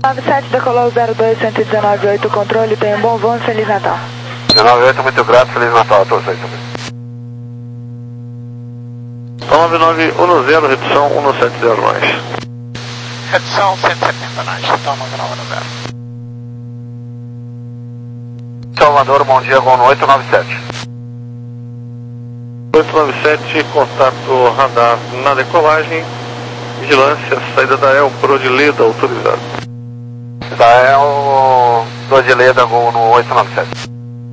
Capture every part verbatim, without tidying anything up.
nove sete, decolou zero dois, cento e dezenove, oito, controle, tenha um bom voo e Feliz Natal. dezenove oito, muito grato, Feliz Natal a todos aí também. nove nove um zero, redução cento e setenta mais. Redução cento e setenta mais, então nove nove um zero. Salvador, bom dia, gol no oito nove sete. oito nove sete, contato radar na decolagem, vigilância, saída da El Pro de Leda, autorizado. Da El Pro de Leda, gol no oito nove sete.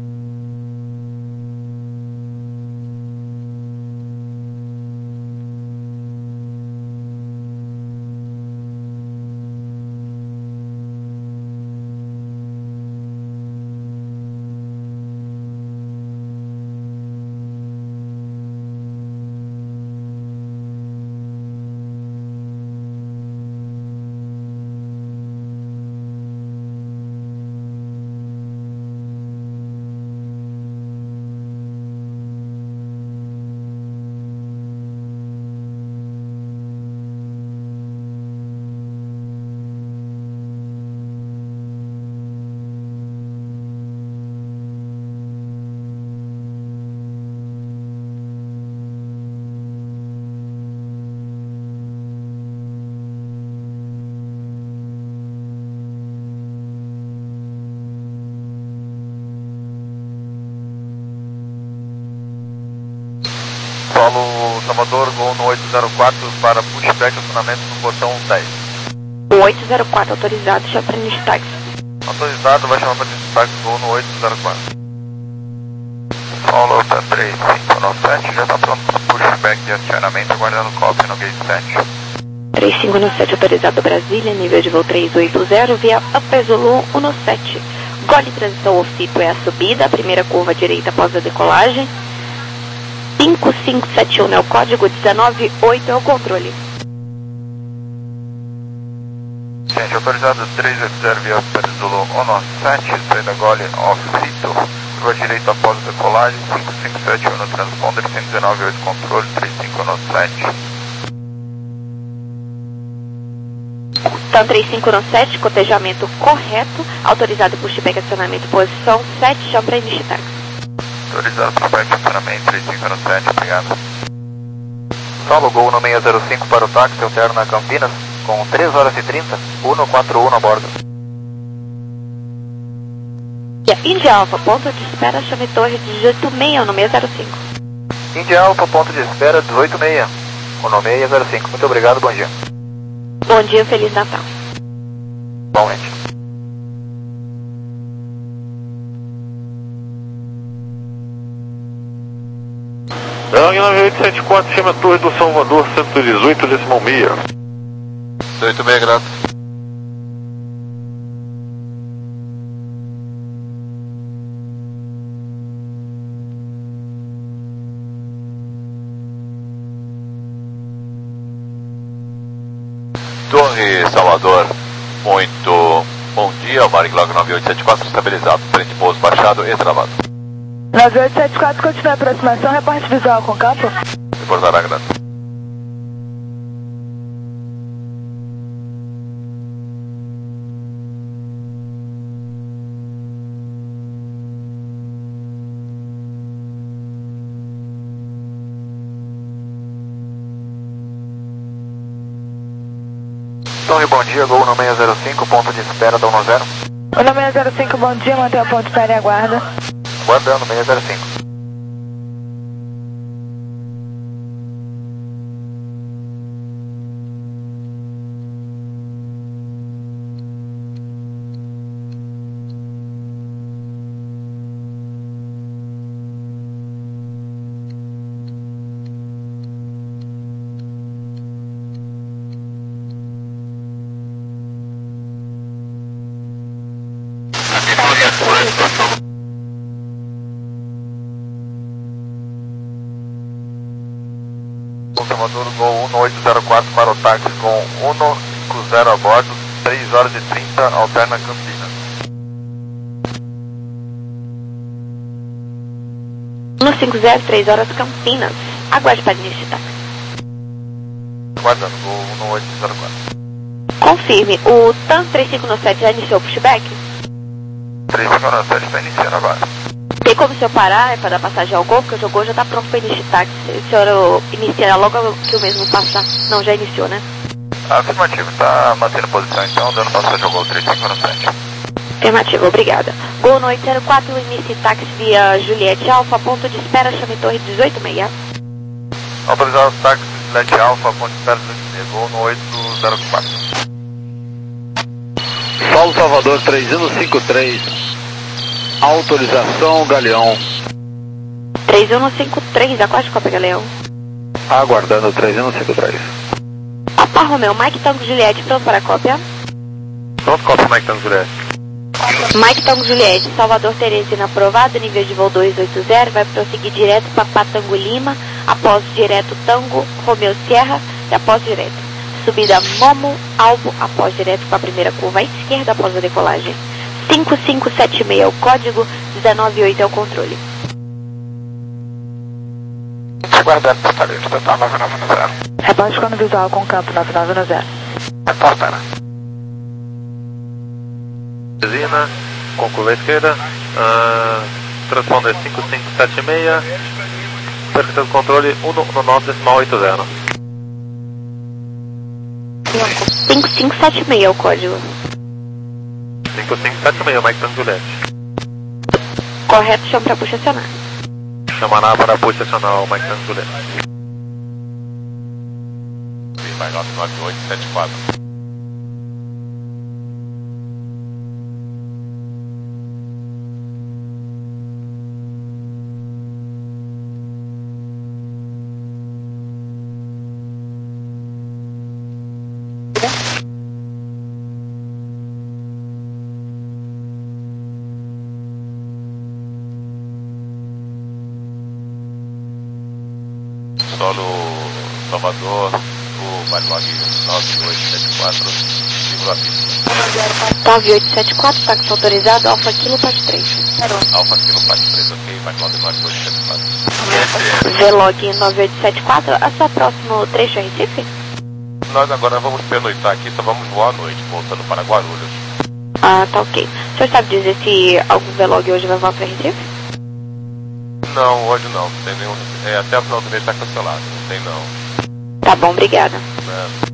Paulo Salvador, gol no oito zero quatro para pushback, acionamento no portão dez. O oito zero quatro autorizado, chama para início de táxi. Autorizado, vai chamar para início de táxi, gol no oito zero quatro. Paulo, tá três cinco nove sete, já está pronto para pushback de acionamento, aguardando cópia no gate sete. três cinco nove sete autorizado Brasília, nível de voo três oito zero, via Upper Zulu um sete. Gole transição Ofito é a subida, a primeira curva direita após a decolagem. cinco cinco sete um é o código, dezenove oito é o controle. Gente, autorizado três oito zero via Upper Zulu um sete, saída Gole Ofito, curva direita após a decolagem, cinco cinco sete um no transponder, cento e dezenove oito controle, três cinco nove sete. Então três cinco nove sete, cotejamento correto, autorizado pushback acionamento posição sete, chama para início de táxi. Autorizado pushback acionamento três cinco nove sete, obrigado. Paulo, gol no seis zero cinco para o táxi alterna Campinas, com três horas e trinta, cento e quarenta e um a bordo. E a Índia Alfa, ponto de espera, chame torre dezoito seis no seis zero cinco. Índia Alfa, ponto de espera dezoito seis, no seis zero cinco. Muito obrigado, bom dia. Bom dia, Feliz Natal. Igualmente. nove oito sete quatro, chama a Torre do Salvador, cento e dezoito, decimal meia. dezoito seis, grato. Torre Salvador, muito bom dia, Maringlag nove oito sete quatro estabilizado, frente pouso baixado e travado. nove oito sete quatro, continua a aproximação, reporte visual com campo. Reportará, grato. Torre, bom dia, gol no seis zero cinco, ponto de espera da um zero. O no seis zero cinco, bom dia, mantém o ponto de espera e aguarda. Guardando, seis zero cinco. Salvador, gol um oito zero quatro para o táxi com um cinco zero a bordo, três horas e trinta, alterna Campinas. um cinco zero, três horas Campinas. Aguarde para início de táxi. Aguardando, gol um oito zero quatro. Confirme, o T A M três cinco nove sete já iniciou o pushback? três cinco nove sete está iniciando agora. Tem como o senhor parar para dar passagem ao Gol? Porque o seu Gol já está pronto para iniciar táxi. O senhor iniciará logo que o mesmo passar. Não, já iniciou, né? Afirmativo, está mantendo posição então, dando passagem ao Gol três cinco nove sete. Afirmativo, obrigada. Gol no oito zero quatro, inicie táxi via Juliette Alfa, ponto de espera, chame Torre dezoito seis. Autorizado o táxi Juliette Alfa, ponto de espera do Gol no oito zero quatro. Paulo Salvador três um cinco três. Autorização Galeão. três um cinco três, aquático Copa Galeão. Aguardando três um cinco três. Papa Romeu, Mike Tango Juliette, pronto para a cópia. Pronto, cópia, Mike Tango Juliette. Mike Tango Juliette, Salvador Teresina aprovado, nível de voo dois oito zero, vai prosseguir direto Papá Tango Lima, após direto Tango, Romeu Sierra e após direto. Subida Momo, Albo, após direto para a primeira curva à esquerda após a decolagem. cinco cinco sete seis é o código, dezenove oito é o controle. Aguardando passageiro, total nove nove zero. Rebaixe quando visual com campo nove nove zero. Reportando. Teresina, com curva à esquerda, uh, transponder cinco cinco sete seis, perfeito controle um um nove decimal oito zero. cinco cinco sete seis é o código. cinco cinco sete seis, Mike Tango Juliette. Correto, chama para puxa acionar. Chamará para puxa acionar o Mike Tango Juliette. Vai nove nove oito sete quatro. Solo Salvador, o Marilog nove oito sete quatro, livro a pista. nove oito sete quatro, táxi autorizado, Alfa Kilo, parte três. Alfa Kilo, parte três, ok, Marilog nove oito sete quatro. Vlog nove oito sete quatro, a sua próximo trecho é Recife? Nós agora vamos pernoitar aqui, só vamos voar à noite, voltando para Guarulhos. Ah, tá ok. O senhor sabe dizer se algum Vlog hoje vai voar para Recife? Não, hoje não, não tem nenhum. É, até o final do mês está cancelado, não tem não. Tá bom, obrigada. É.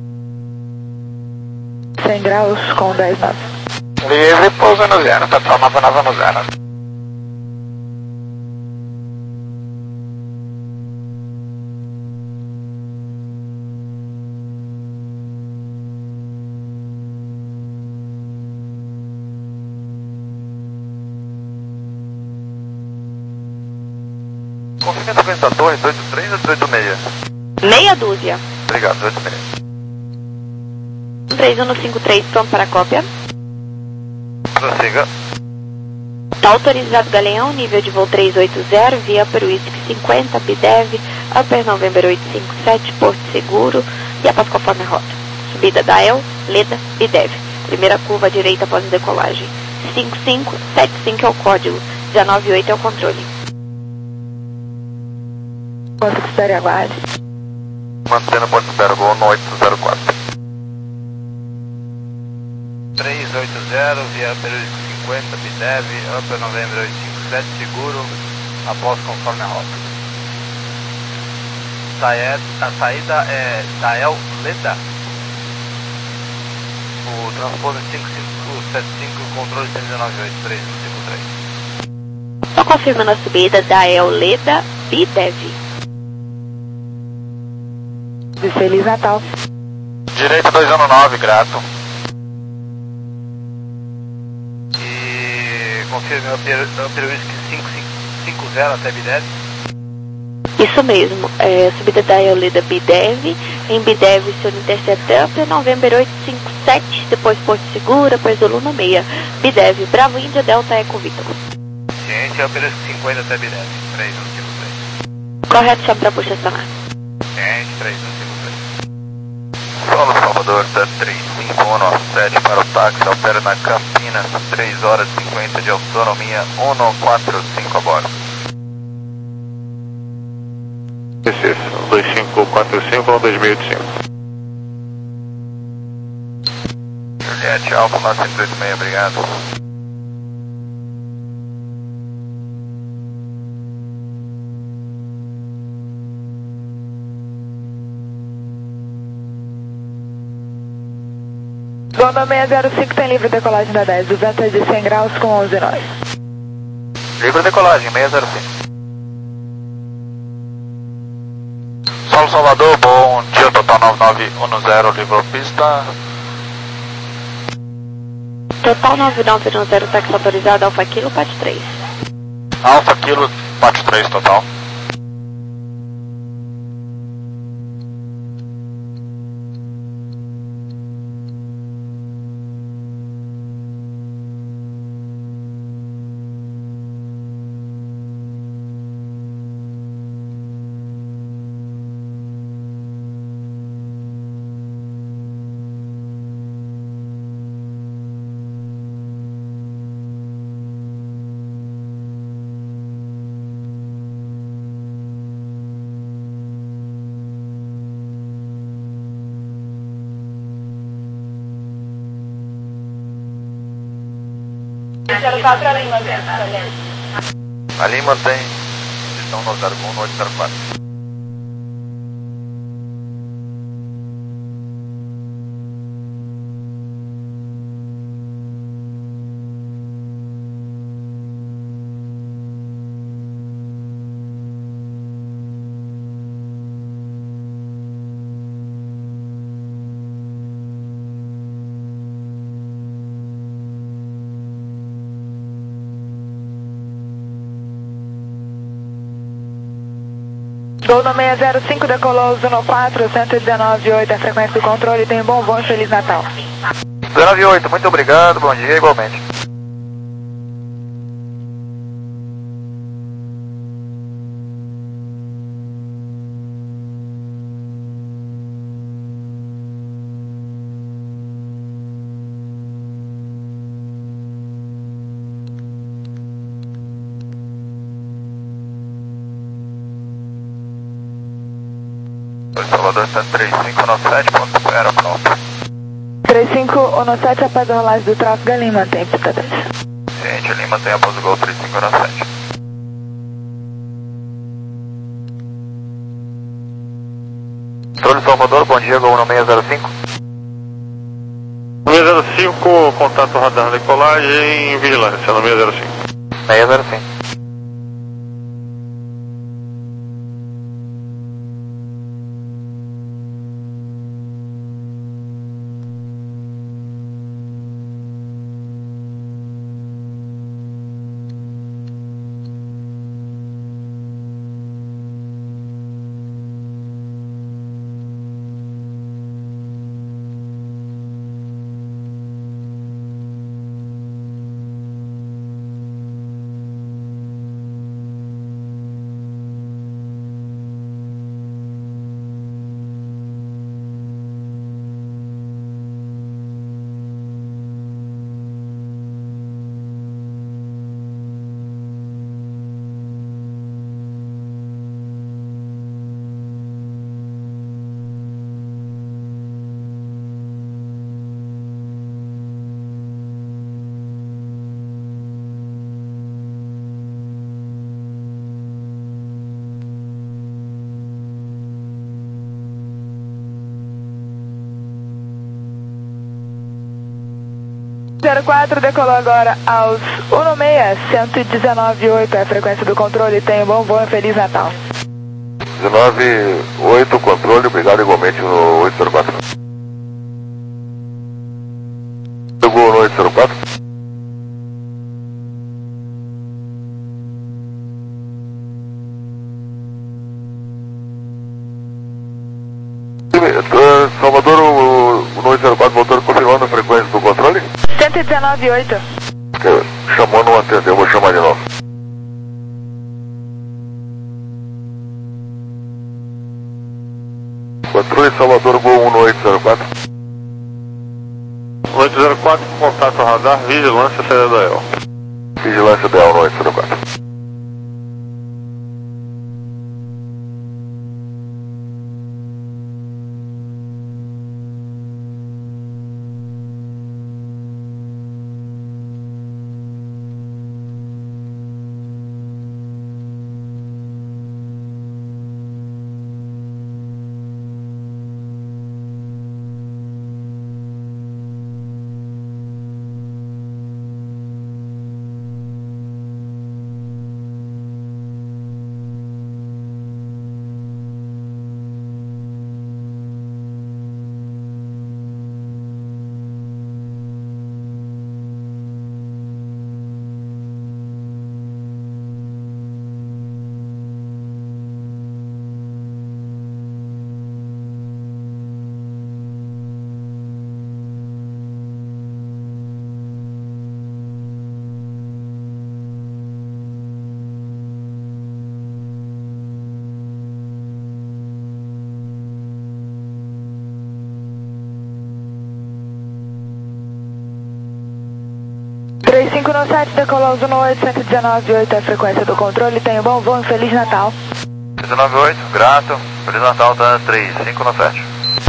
cem graus com dez nove. Livre, pousa no zero, total nove nove zero. Confirme a frequência da torre, dezoito três ou dezoito seis? Meia dúzia. Obrigado, dezoito seis. três um cinco três, pronto para a cópia. Prossiga. Tá autorizado Galeão, nível de voo três oito zero, via Peruísque cinquenta, Bidev, Upper November oito cinco sete, Porto Seguro e após conforme a rota. Subida Dael, Leda, Bidev. Primeira curva à direita após a decolagem. cinco cinco sete cinco é o código, dezenove oito é o controle. Ponto de espera e aguarde. Mantendo ponto de espera, Gol no oito zero quatro. três oito zero, via Peruísque cinquenta, Bidev, Upper November oito cinco sete, seguro, após conforme a rota. Saed, a saída é Dael Leda. O transponder cinco cinco sete cinco, controle cento e dezenove oito, três um cinco três. Só confirmando a subida Dael Leda, Bidev. De Feliz Natal. Direito dois um nove, grato. E confirme o Peruísque cinco cinco zero até Bidev. Isso mesmo, é, subida Dael Leda, Bidev. Em Bidev, seu interceptor Upper November oito cinco sete, depois Porto Seguro, depois Luna seis. Bidev, Bravo Índia, Delta Eco Vitor. Ciente, é o Peruísque cinquenta até Bidev, três um cinco três. Correto, chama para puxa acionar. Ciente, três um cinco três. Solo Salvador, da três cinco um nove sete para o táxi, opera na Campinas, três horas e cinquenta de autonomia, um um quatro cinco a bordo. Recife, dois cinco quatro cinco ou dois mil e oitenta e cinco. Juliette Alfa novecentos e oitenta e seis, obrigado. London seis zero cinco tem livre decolagem da dez, o vento é de cem graus com onze nós. Livre decolagem, seis zero cinco. Solo Salvador, bom dia, total nove nove um zero, livrou pista. Total nove nove um zero, táxi autorizado, Alfa Kilo, Pat três. Alfa Kilo, Pat três total. Ali mantém posição no zero um no oito zero quatro. London seis zero cinco decolou Zuno quatro, cento e dezenove vírgula oito é a frequência do controle, tem um bom voo e Feliz Natal. dezenove vírgula oito, muito obrigado, bom dia igualmente. Salvador está três cinco um sete ponto zero, pronto. três cinco um sete, após a rolagem do tráfego, ali mantém pista três. Ciente, ali mantém após o gol três cinco um sete. Controle Salvador, bom dia, Gol no seis zero cinco. seis zero cinco, contato radar decolagem, vigilância no seis zero cinco. seis zero cinco. zero quatro decolou agora aos um seis, cento e dezenove vírgula oito é a frequência do controle, tem um bom voo e Feliz Natal. dezenove oito, controle, obrigado igualmente no oito zero quatro. Gol no oito zero quatro. Salvador, o, o oito zero quatro, motor confirmando a frequência do controle? cento e dezenove vírgula oito. Chamou, não atendeu, vou chamar de novo. Controle Salvador, Gol um no oito zero quatro. oito zero quatro, contato radar, vigilância, saída da E L. Vigilância da E L no oito zero quatro. cinco no sete, decolou os um oito, cento e dezenove oito é a frequência do controle. Tenha um bom voo e Feliz Natal. dezenove oito, grato. Feliz Natal, tá três cinco no sete.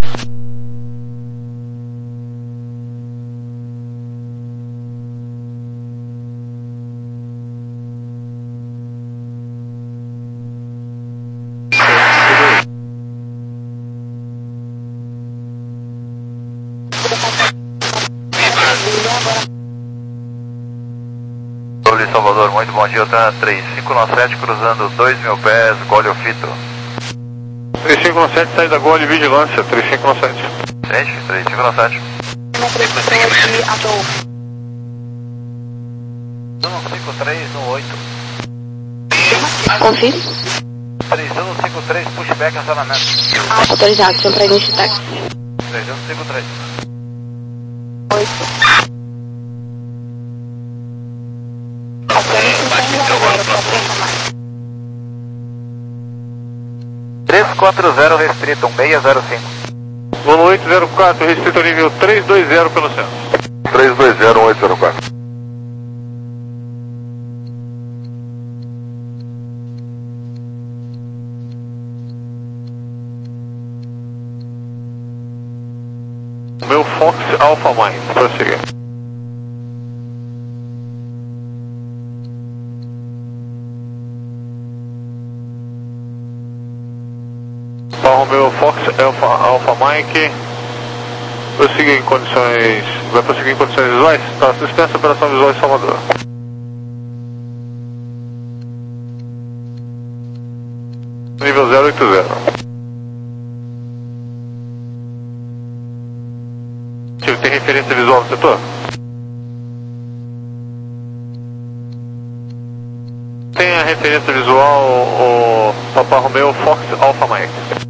Salvador, muito bom dia, tá três cinco no sete, cruzando dois mil pés, Gole Ofito. três cinco no sete, saída Gole, vigilância, três cinco no sete. Gente, três cinco no sete. um cinco três no oito. Confirme. três um cinco três, pushback, acionamento. Autorizado, chama para início de táxi. três um cinco três. oito. três quatro zero restrito, um seis zero cinco. Zona oito zero quatro, restrito nível três dois zero pelo centro. três dois zero um oito zero quatro. Meu Fox Alpha Mike, prosseguir. Romeo Fox Alpha, Alpha Mike, prosseguir em condições, vai prosseguir em condições visuais? Tá, suspensa a operação visual em Salvador. Nível zero oito zero. Tem referência visual no setor? Tem a referência visual, o Papa Romeo Fox Alpha Mike.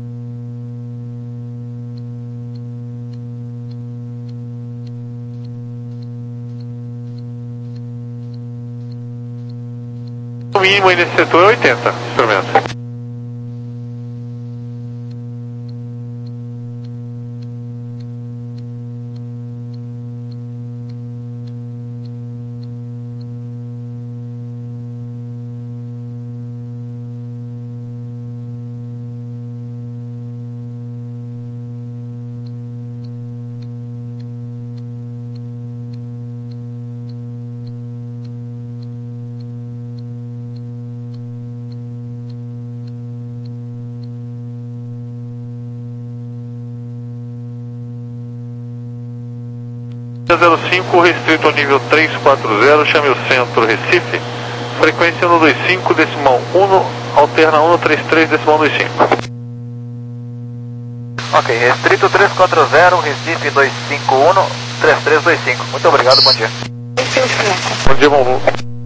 O mínimo aí nesse setor é oitenta, experimento. zero cinco, restrito ao nível três quatro zero, chame o centro Recife, frequência um dois cinco, decimal um, alterna um três três, decimal dois cinco. Ok, restrito três quatro zero, Recife dois cinco um, três três dois cinco. Muito obrigado, bom dia. Bom dia, bom voo.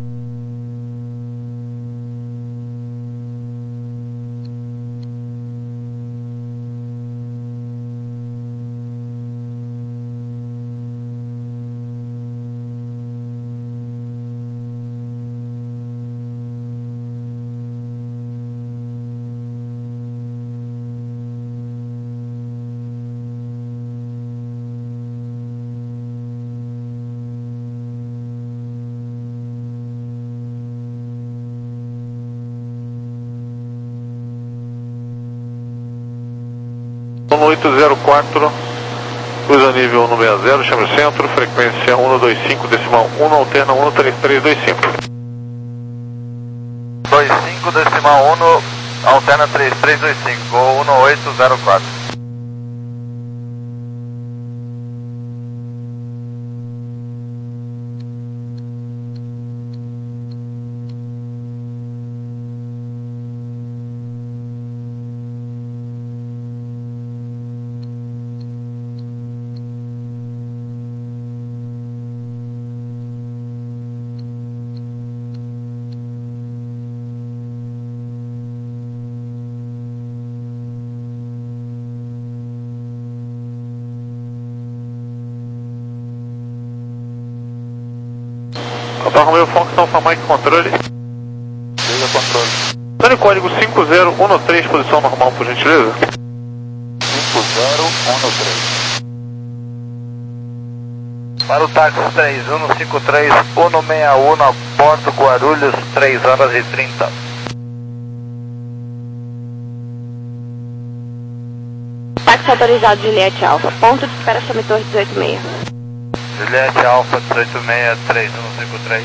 oito zero quatro, cruza nível um seis zero, chame o centro, frequência um dois cinco, decimal um, alterna um três três dois cinco. dois cinco, decimal um, alterna três três dois cinco, um oito zero quatro. Papa Romeo Fox Alpha Mike controle. Liga controle. Dane código cinco zero um três, posição normal, por gentileza. cinco zero um três. Para o táxi três um cinco três, um seis um, a bordo Guarulhos, três horas e trinta. Táxi autorizado Juliette Alfa, ponto de espera Chame Torre dezoito seis. Juliette Alfa dezoito seis, três um cinco três.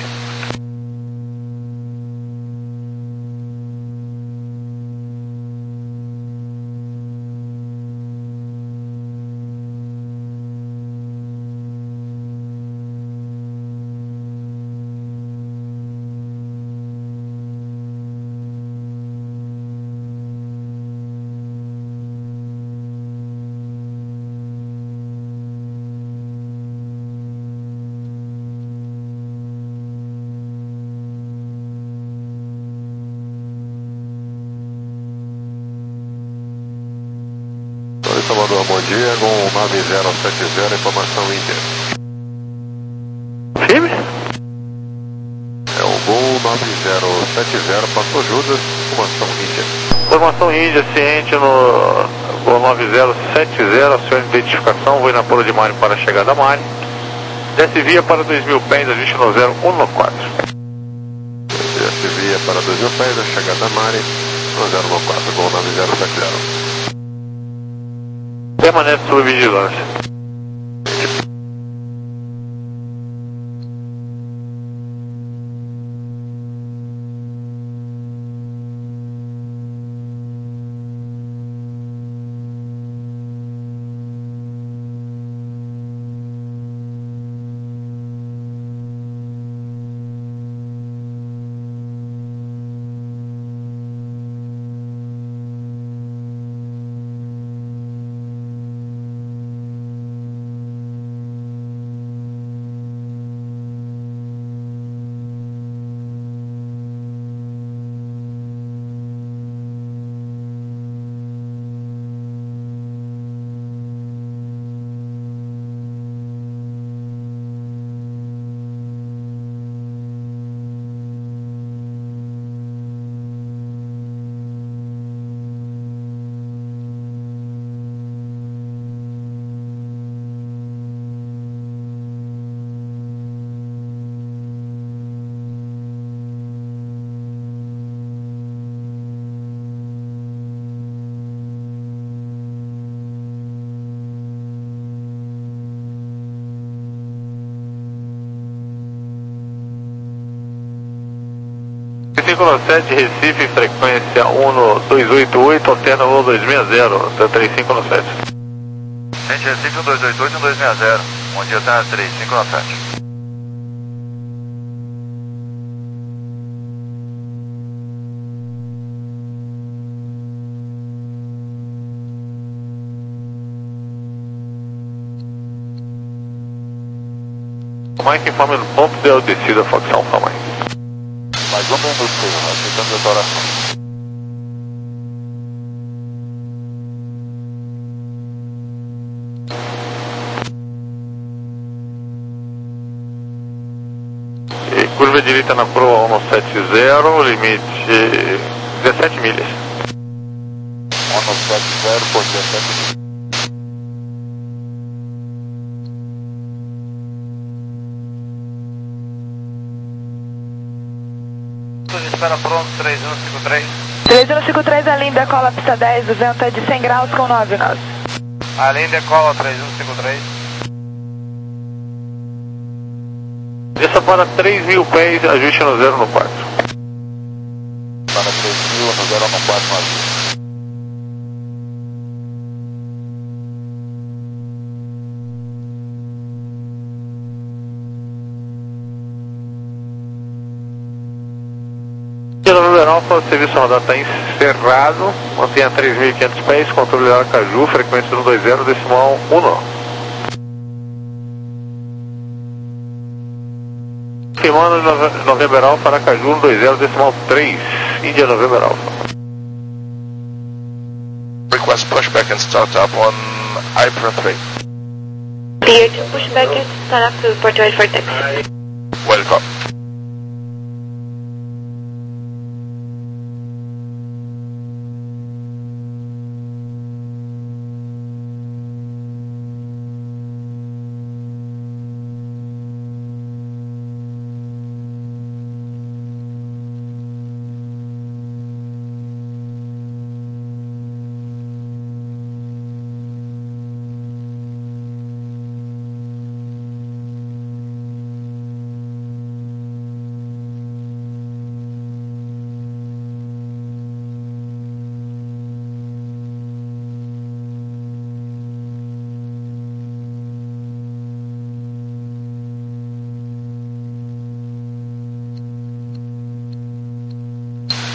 Salvador, bom dia, com nove zero sete zero, informação Índia. Firme? É o Gol nove zero sete zero, passou Judas, informação Índia. Informação Índia, ciente no Gol nove zero sete zero, acione de identificação, vou na Polo de Mário para a chegada a Mari. Desce via para dois mil pés, ajuste no zero um quatro. Desce via para dois mil pés, a chegada a Mari, no zero um quatro, Gol nove zero sete zero. Permanece sob vigilância. cinco sete, Recife, frequência um dois oito oito, alterna voo dois seis zero, até três cinco sete. Gente, Recife um dois oito oito, um dois seis zero, bom dia, alterna três cinco sete. Mike informe no ponto de descida, facção tamanho. Mais um minuto, aceitando a declaração. E curva direita na proa um sete zero, limite dezessete milhas. um sete zero por dezessete milhas. Espera pronto, três um cinco três. três um cinco três, a linha decola pista dez, o vento é de cem graus com nove nós. A linha decola três um cinco três. Desça para três mil pés, ajuste no zero no quatro. Para três mil, no zero no quatro, no ajuste. November Alfa, o serviço radar está encerrado, mantenha três mil e quinhentos pés, controle Aracaju, frequência um dois zero, decimal um. Firmando November Alfa, Aracaju um dois zero, decimal três, Índia November Alfa. Request pushback and start up on I P R A three. Clear to pushback and start up to Port Ready for taxi. Welcome.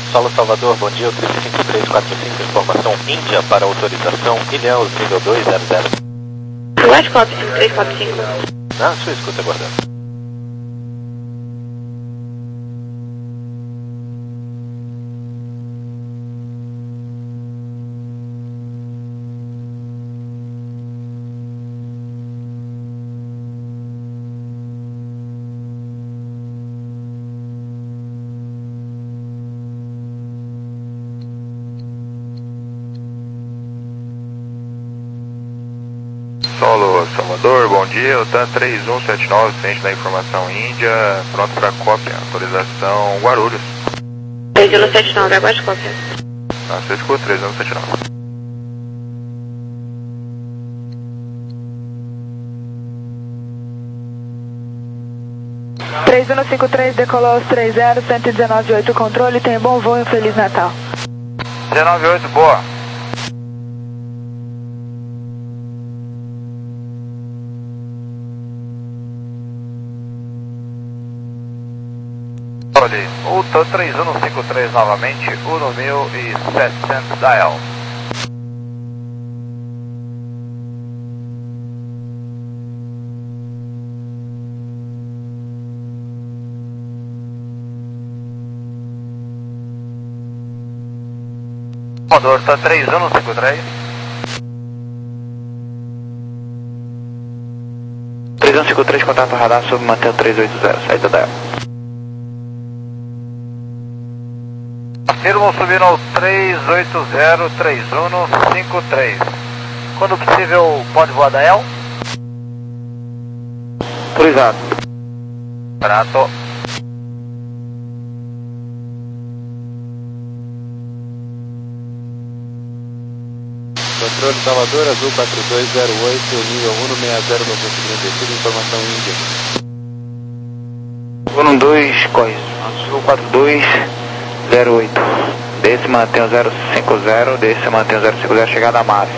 Solo Salvador, bom dia, o três cinco três quatro cinco, informação Índia para autorização Ilhéus, nível dois zero zero. West Club cinco três quatro cinco. Na sua escuta, aguardando. Solo Salvador, bom dia, o T A N três um sete nove, frente da informação Índia, pronto para cópia, autorização Guarulhos. três um sete nove, aguarde cópia. Na sua escuta, três um sete nove. três um cinco três, decolou aos três zero, cento e dezenove oito, controle, tem bom voo e um Feliz Natal. dezenove oito, boa. Olhe, o T A N três um cinco três novamente, um mil e setecentos dial. Motor T A N três um cinco três. três um cinco três, contato radar sobre mantém três oito zero, saída dial. Afirmo subindo ao três oito zero, três um cinco três. Quando possível, pode voar da El? Autorizado. Prato. Controle Salvador, Azul quatro dois zero oito, nível um seis zero novecentos e trinta e cinco, informação Índia. um dois, corre. Azul quatro dois zero oito. Desse mantém o zero cinco zero, desse mantém o zero cinco zero, chegada a Mave.